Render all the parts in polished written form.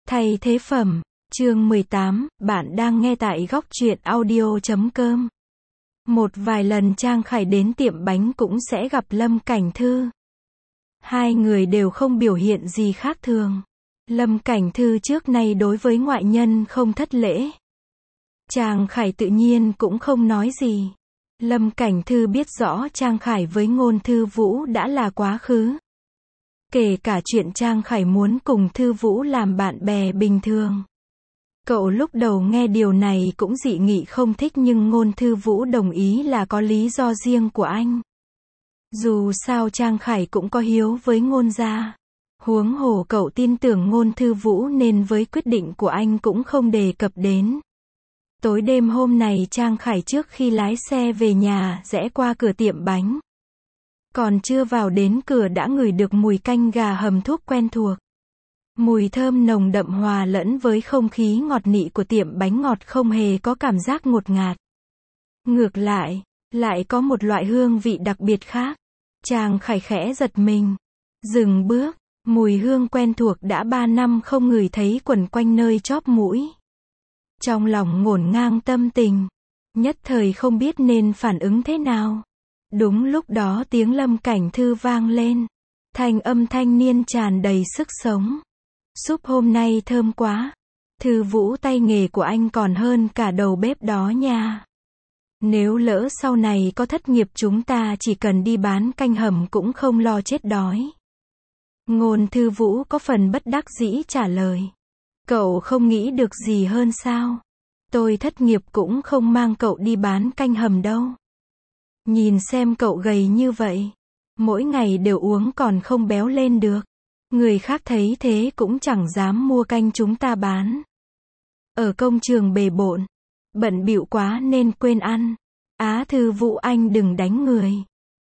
Thay thế phẩm, chương 18, bạn đang nghe tại góc truyện audio.com. Một vài lần Trang Khải đến tiệm bánh cũng sẽ gặp Lâm Cảnh Thư. Hai người đều không biểu hiện gì khác thường. Lâm Cảnh Thư trước nay đối với ngoại nhân không thất lễ. Trang Khải tự nhiên cũng không nói gì. Lâm Cảnh Thư biết rõ Trang Khải với Ngôn Thư Vũ đã là quá khứ. Kể cả chuyện Trang Khải muốn cùng Thư Vũ làm bạn bè bình thường. Cậu lúc đầu nghe điều này cũng dị nghị không thích, nhưng Ngôn Thư Vũ đồng ý là có lý do riêng của anh. Dù sao Trang Khải cũng có hiếu với Ngôn gia. Huống hồ cậu tin tưởng Ngôn Thư Vũ nên với quyết định của anh cũng không đề cập đến. Tối đêm hôm này Trang Khải trước khi lái xe về nhà rẽ qua cửa tiệm bánh. Còn chưa vào đến cửa đã ngửi được mùi canh gà hầm thuốc quen thuộc. Mùi thơm nồng đậm hòa lẫn với không khí ngọt nị của tiệm bánh ngọt, không hề có cảm giác ngột ngạt. Ngược lại có một loại hương vị đặc biệt khác. Trang Khải khẽ giật mình. Dừng bước, mùi hương quen thuộc đã 3 năm không ngửi thấy quẩn quanh nơi chóp mũi. Trong lòng ngổn ngang tâm tình. Nhất thời không biết nên phản ứng thế nào. Đúng lúc đó tiếng Lâm Cảnh Thư vang lên. Thanh âm thanh niên tràn đầy sức sống. Súp hôm nay thơm quá. Thư Vũ tay nghề của anh còn hơn cả đầu bếp đó nha. Nếu lỡ sau này có thất nghiệp chúng ta chỉ cần đi bán canh hầm cũng không lo chết đói. Ngôn Thư Vũ có phần bất đắc dĩ trả lời. Cậu không nghĩ được gì hơn sao? Tôi thất nghiệp cũng không mang cậu đi bán canh hầm đâu. Nhìn xem cậu gầy như vậy. Mỗi ngày đều uống còn không béo lên được. Người khác thấy thế cũng chẳng dám mua canh chúng ta bán. Ở công trường bề bộn. Bận bịu quá nên quên ăn. Thư Vũ anh đừng đánh người.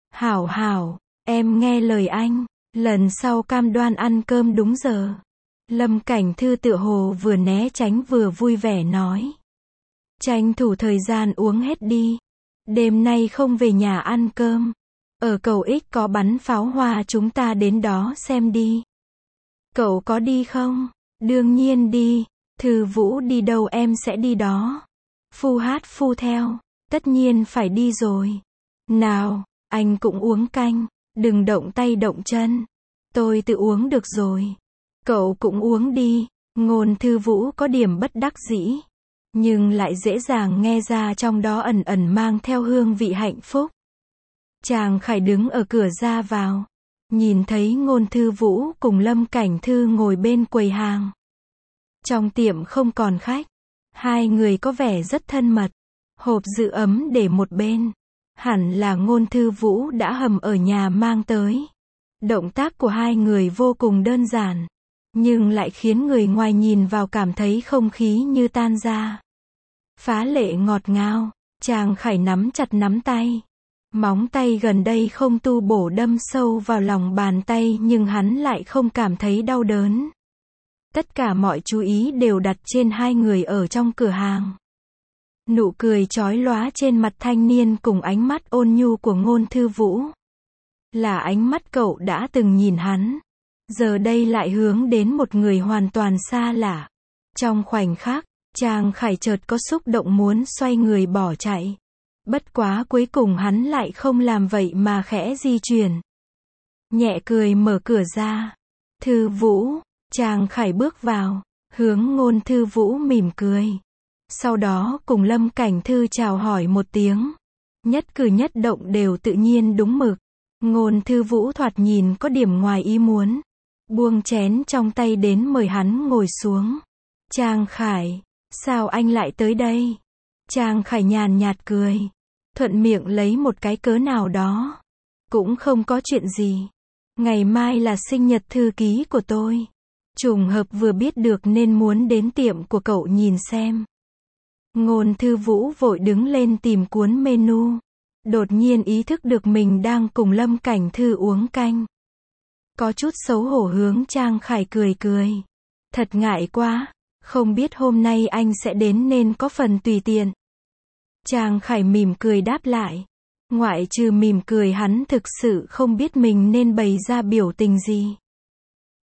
Hảo, em nghe lời anh. Lần sau cam đoan ăn cơm đúng giờ. Lâm Cảnh Thư tựa hồ vừa né tránh vừa vui vẻ nói. Tranh thủ thời gian uống hết đi. Đêm nay không về nhà ăn cơm. Ở cầu Ích có bắn pháo hoa, chúng ta đến đó xem đi. Cậu có đi không? Đương nhiên đi. Thư Vũ đi đâu em sẽ đi đó. Phu hát phu theo. Tất nhiên phải đi rồi. Nào, anh cũng uống canh. Đừng động tay động chân. Tôi tự uống được rồi. Cậu cũng uống đi. Ngôn Thư Vũ có điểm bất đắc dĩ. Nhưng lại dễ dàng nghe ra trong đó ẩn ẩn mang theo hương vị hạnh phúc. Trang Khải đứng ở cửa ra vào. Nhìn thấy Ngôn Thư Vũ cùng Lâm Cảnh Thư ngồi bên quầy hàng. Trong tiệm không còn khách. Hai người có vẻ rất thân mật. Hộp giữ ấm để một bên. Hẳn là Ngôn Thư Vũ đã hầm ở nhà mang tới. Động tác của hai người vô cùng đơn giản. Nhưng lại khiến người ngoài nhìn vào cảm thấy không khí như tan ra. Phá lệ ngọt ngào. Trang Khải nắm chặt nắm tay. Móng tay gần đây không tu bổ đâm sâu vào lòng bàn tay, nhưng hắn lại không cảm thấy đau đớn. Tất cả mọi chú ý đều đặt trên hai người ở trong cửa hàng. Nụ cười chói lóa trên mặt thanh niên cùng ánh mắt ôn nhu của Ngôn Thư Vũ. Là ánh mắt cậu đã từng nhìn hắn. Giờ đây lại hướng đến một người hoàn toàn xa lạ. Trong khoảnh khắc, Trang Khải chợt có xúc động muốn xoay người bỏ chạy. Bất quá cuối cùng hắn lại không làm vậy mà khẽ di chuyển. Nhẹ cười mở cửa ra. Thư Vũ. Trang Khải bước vào. Hướng Ngôn Thư Vũ mỉm cười. Sau đó cùng Lâm Cảnh Thư chào hỏi một tiếng. Nhất cử nhất động đều tự nhiên đúng mực. Ngôn Thư Vũ thoạt nhìn có điểm ngoài ý muốn. Buông chén trong tay đến mời hắn ngồi xuống. Trang Khải. Sao anh lại tới đây? Trang Khải nhàn nhạt cười. Thuận miệng lấy một cái cớ nào đó. Cũng không có chuyện gì. Ngày mai là sinh nhật thư ký của tôi. Trùng hợp vừa biết được nên muốn đến tiệm của cậu nhìn xem. Ngôn Thư Vũ vội đứng lên tìm cuốn menu. Đột nhiên ý thức được mình đang cùng Lâm Cảnh Thư uống canh. Có chút xấu hổ hướng Trang Khải cười. Thật ngại quá. Không biết hôm nay anh sẽ đến nên có phần tùy tiện. Trang Khải mỉm cười đáp lại. Ngoại trừ mỉm cười hắn thực sự không biết mình nên bày ra biểu tình gì.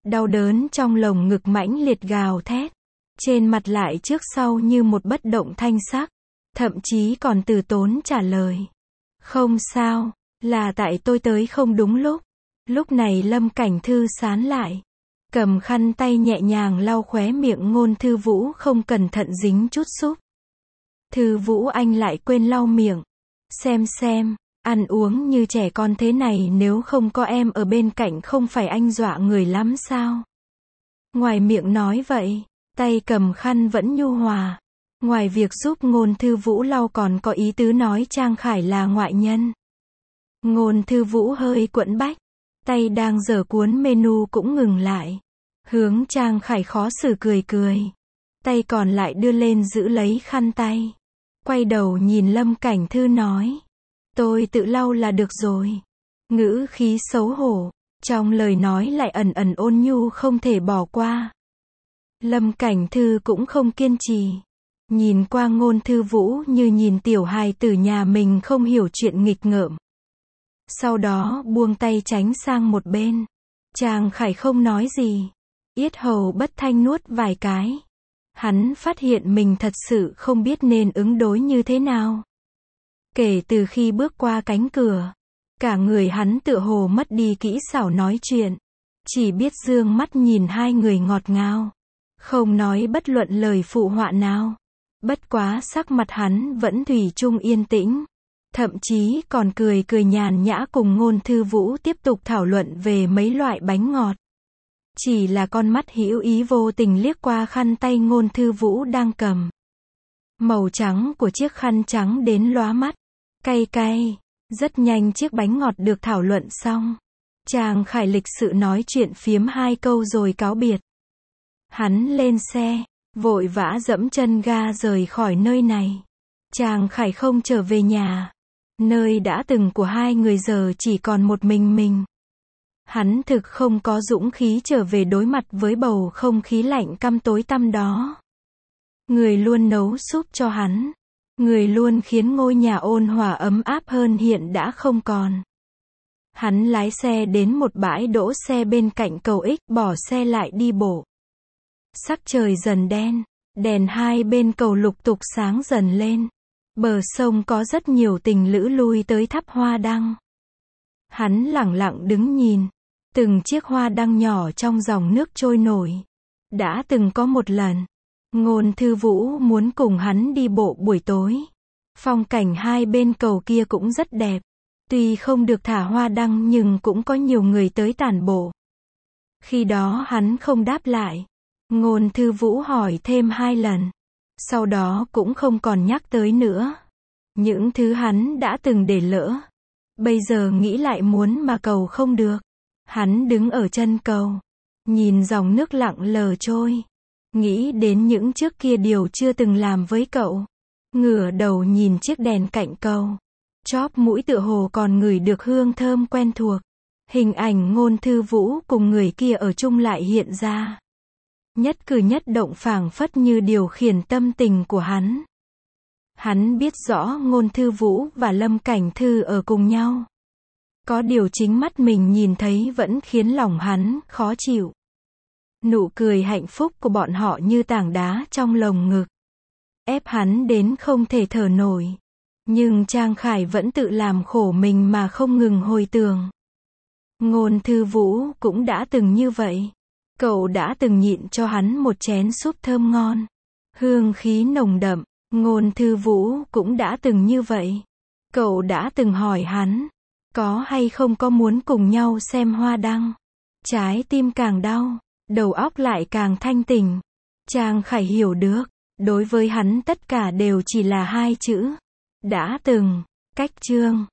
Đau đớn trong lồng ngực mãnh liệt gào thét. Trên mặt lại trước sau như một bất động thanh sắc. Thậm chí còn từ tốn trả lời. Không sao, là tại tôi tới không đúng lúc. Lúc này Lâm Cảnh Thư sán lại. Cầm khăn tay nhẹ nhàng lau khóe miệng Ngôn Thư Vũ không cẩn thận dính chút súp. Thư Vũ anh lại quên lau miệng. Xem, ăn uống như trẻ con thế này nếu không có em ở bên cạnh không phải anh dọa người lắm sao? Ngoài miệng nói vậy, tay cầm khăn vẫn nhu hòa. Ngoài việc giúp Ngôn Thư Vũ lau còn có ý tứ nói Trang Khải là ngoại nhân. Ngôn Thư Vũ hơi quẫn bách. Tay đang giở cuốn menu cũng ngừng lại. Hướng Trang Khải khó xử cười cười. Tay còn lại đưa lên giữ lấy khăn tay. Quay đầu nhìn Lâm Cảnh Thư nói. Tôi tự lau là được rồi. Ngữ khí xấu hổ. Trong lời nói lại ẩn ẩn ôn nhu không thể bỏ qua. Lâm Cảnh Thư cũng không kiên trì. Nhìn qua Ngôn Thư Vũ như nhìn tiểu hài tử nhà mình không hiểu chuyện nghịch ngợm. Sau đó buông tay tránh sang một bên. Trang Khải không nói gì. Yết hầu bất thanh nuốt vài cái. Hắn phát hiện mình thật sự không biết nên ứng đối như thế nào. Kể từ khi bước qua cánh cửa, cả người hắn tựa hồ mất đi kỹ xảo nói chuyện. Chỉ biết dương mắt nhìn hai người ngọt ngào. Không nói bất luận lời phụ họa nào. Bất quá sắc mặt hắn vẫn thủy chung yên tĩnh. Thậm chí còn cười nhàn nhã cùng Ngôn Thư Vũ tiếp tục thảo luận về mấy loại bánh ngọt. Chỉ là con mắt hữu ý vô tình liếc qua khăn tay Ngôn Thư Vũ đang cầm. Màu trắng của chiếc khăn trắng đến lóa mắt. Cay. Rất nhanh chiếc bánh ngọt được thảo luận xong. Trang Khải lịch sự nói chuyện phiếm 2 câu rồi cáo biệt. Hắn lên xe, vội vã dẫm chân ga rời khỏi nơi này. Trang Khải không trở về nhà. Nơi đã từng của hai người giờ chỉ còn một mình. Hắn thực không có dũng khí trở về đối mặt với bầu không khí lạnh căm tối tăm đó. Người luôn nấu súp cho hắn. Người luôn khiến ngôi nhà ôn hòa ấm áp hơn hiện đã không còn. Hắn lái xe đến một bãi đỗ xe bên cạnh cầu X, bỏ xe lại đi bộ. Sắc trời dần đen, đèn hai bên cầu lục tục sáng dần lên. Bờ sông có rất nhiều tình lữ lui tới thắp hoa đăng. Hắn lẳng lặng đứng nhìn. Từng chiếc hoa đăng nhỏ trong dòng nước trôi nổi. Đã từng có một lần, Ngôn Thư Vũ muốn cùng hắn đi bộ buổi tối. Phong cảnh hai bên cầu kia cũng rất đẹp. Tuy không được thả hoa đăng nhưng cũng có nhiều người tới tản bộ. Khi đó hắn không đáp lại. Ngôn Thư Vũ hỏi thêm 2 lần. Sau đó cũng không còn nhắc tới nữa. Những thứ hắn đã từng để lỡ. Bây giờ nghĩ lại muốn mà cầu không được. Hắn đứng ở chân cầu. Nhìn dòng nước lặng lờ trôi. Nghĩ đến những trước kia điều chưa từng làm với cậu. Ngửa đầu nhìn chiếc đèn cạnh cầu. Chóp mũi tựa hồ còn ngửi được hương thơm quen thuộc. Hình ảnh Ngôn Thư Vũ cùng người kia ở chung lại hiện ra. Nhất cử nhất động phảng phất như điều khiển tâm tình của hắn. Hắn biết rõ Ngôn Thư Vũ và Lâm Cảnh Thư ở cùng nhau. Có điều chính mắt mình nhìn thấy vẫn khiến lòng hắn khó chịu. Nụ cười hạnh phúc của bọn họ như tảng đá trong lồng ngực. Ép hắn đến không thể thở nổi. Nhưng Trang Khải vẫn tự làm khổ mình mà không ngừng hồi tưởng. Ngôn Thư Vũ cũng đã từng như vậy. Cậu đã từng nhịn cho hắn một chén súp thơm ngon. Hương khí nồng đậm. Ngôn Thư Vũ cũng đã từng như vậy. Cậu đã từng hỏi hắn. Có hay không có muốn cùng nhau xem hoa đăng. Trái tim càng đau. Đầu óc lại càng thanh tỉnh. Trang Khải hiểu được. Đối với hắn tất cả đều chỉ là 2 chữ. Đã từng. Cách chương.